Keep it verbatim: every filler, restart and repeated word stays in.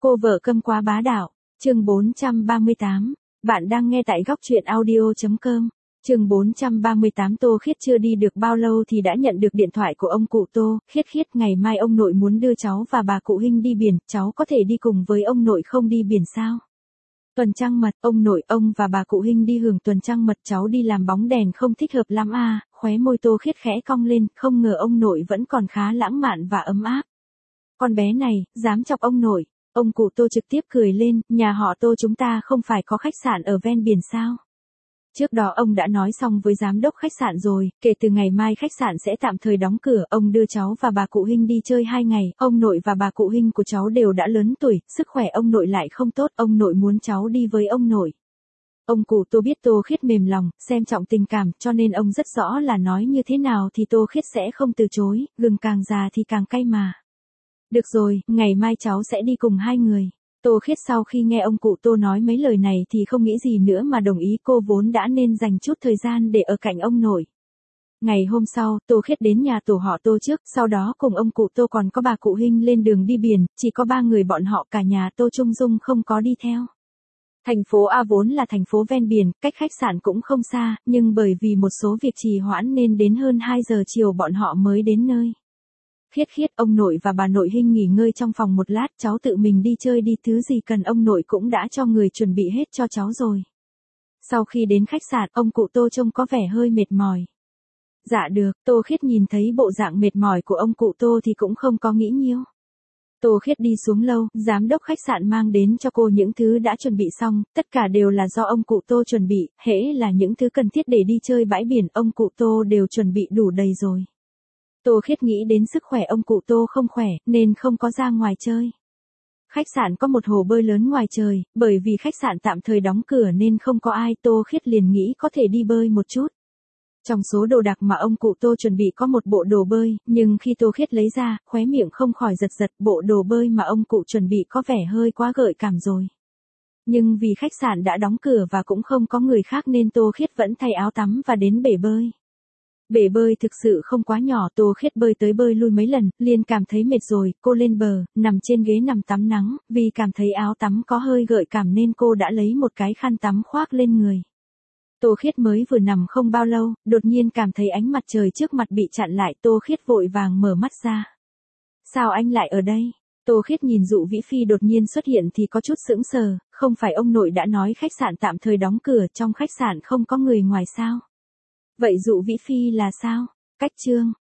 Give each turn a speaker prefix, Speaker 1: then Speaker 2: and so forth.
Speaker 1: Cô vợ câm quá bá đạo, chương bốn trăm ba mươi tám. Bạn đang nghe tại góc truyện audio chấm com. Chương bốn trăm ba mươi tám. Tô Khiết chưa đi được bao lâu thì đã nhận được điện thoại của ông cụ Tô. Khiết Khiết, ngày mai ông nội muốn đưa cháu và bà cụ Hinh đi biển, cháu có thể đi cùng với ông nội không đi biển sao? Tuần trăng mật, ông nội, ông và bà cụ Hinh đi hưởng tuần trăng mật, cháu đi làm bóng đèn không thích hợp lắm à? Khóe môi Tô Khiết khẽ cong lên, không ngờ ông nội vẫn còn khá lãng mạn và ấm áp. Con bé này, dám chọc ông nội. Ông cụ Tô trực tiếp cười lên, nhà họ Tô chúng ta không phải có khách sạn ở ven biển sao? Trước đó ông đã nói xong với giám đốc khách sạn rồi, kể từ ngày mai khách sạn sẽ tạm thời đóng cửa, ông đưa cháu và bà cụ Hinh đi chơi hai ngày, ông nội và bà cụ Hinh của cháu đều đã lớn tuổi, sức khỏe ông nội lại không tốt, ông nội muốn cháu đi với ông nội. Ông cụ Tô biết Tô Khiết mềm lòng, xem trọng tình cảm, cho nên ông rất rõ là nói như thế nào thì Tô Khiết sẽ không từ chối, gừng càng già thì càng cay mà. Được rồi, ngày mai cháu sẽ đi cùng hai người. Tô Khiết sau khi nghe ông cụ Tô nói mấy lời này thì không nghĩ gì nữa mà đồng ý, cô vốn đã nên dành chút thời gian để ở cạnh ông nội. Ngày hôm sau, Tô Khiết đến nhà tổ họ Tô trước, sau đó cùng ông cụ Tô còn có bà cụ Hinh lên đường đi biển, chỉ có ba người bọn họ, cả nhà Tô Trung Dung không có đi theo. Thành phố A vốn là thành phố ven biển, cách khách sạn cũng không xa, nhưng bởi vì một số việc trì hoãn nên đến hơn hai giờ chiều bọn họ mới đến nơi. Khiết Khiết, ông nội và bà nội Hinh nghỉ ngơi trong phòng một lát, cháu tự mình đi chơi đi, thứ gì cần ông nội cũng đã cho người chuẩn bị hết cho cháu rồi. Sau khi đến khách sạn, ông cụ Tô trông có vẻ hơi mệt mỏi. Dạ được, Tô Khiết nhìn thấy bộ dạng mệt mỏi của ông cụ Tô thì cũng không có nghĩ nhiều. Tô Khiết đi xuống lầu, giám đốc khách sạn mang đến cho cô những thứ đã chuẩn bị xong, tất cả đều là do ông cụ Tô chuẩn bị, hễ là những thứ cần thiết để đi chơi bãi biển, ông cụ Tô đều chuẩn bị đủ đầy rồi. Tô Khiết nghĩ đến sức khỏe ông cụ Tô không khỏe, nên không có ra ngoài chơi. Khách sạn có một hồ bơi lớn ngoài trời, bởi vì khách sạn tạm thời đóng cửa nên không có ai, Tô Khiết liền nghĩ có thể đi bơi một chút. Trong số đồ đạc mà ông cụ Tô chuẩn bị có một bộ đồ bơi, nhưng khi Tô Khiết lấy ra, khóe miệng không khỏi giật giật, bộ đồ bơi mà ông cụ chuẩn bị có vẻ hơi quá gợi cảm rồi. Nhưng vì khách sạn đã đóng cửa và cũng không có người khác nên Tô Khiết vẫn thay áo tắm và đến bể bơi. Bể bơi thực sự không quá nhỏ, Tô Khiết bơi tới bơi lui mấy lần, liền cảm thấy mệt rồi, cô lên bờ, nằm trên ghế nằm tắm nắng, vì cảm thấy áo tắm có hơi gợi cảm nên cô đã lấy một cái khăn tắm khoác lên người. Tô Khiết mới vừa nằm không bao lâu, đột nhiên cảm thấy ánh mặt trời trước mặt bị chặn lại, Tô Khiết vội vàng mở mắt ra. Sao anh lại ở đây? Tô Khiết nhìn Dụ Vĩ Phi đột nhiên xuất hiện thì có chút sững sờ, không phải ông nội đã nói khách sạn tạm thời đóng cửa, trong khách sạn không có người ngoài sao? Vậy Dụ Vĩ Phi là sao? Cách chương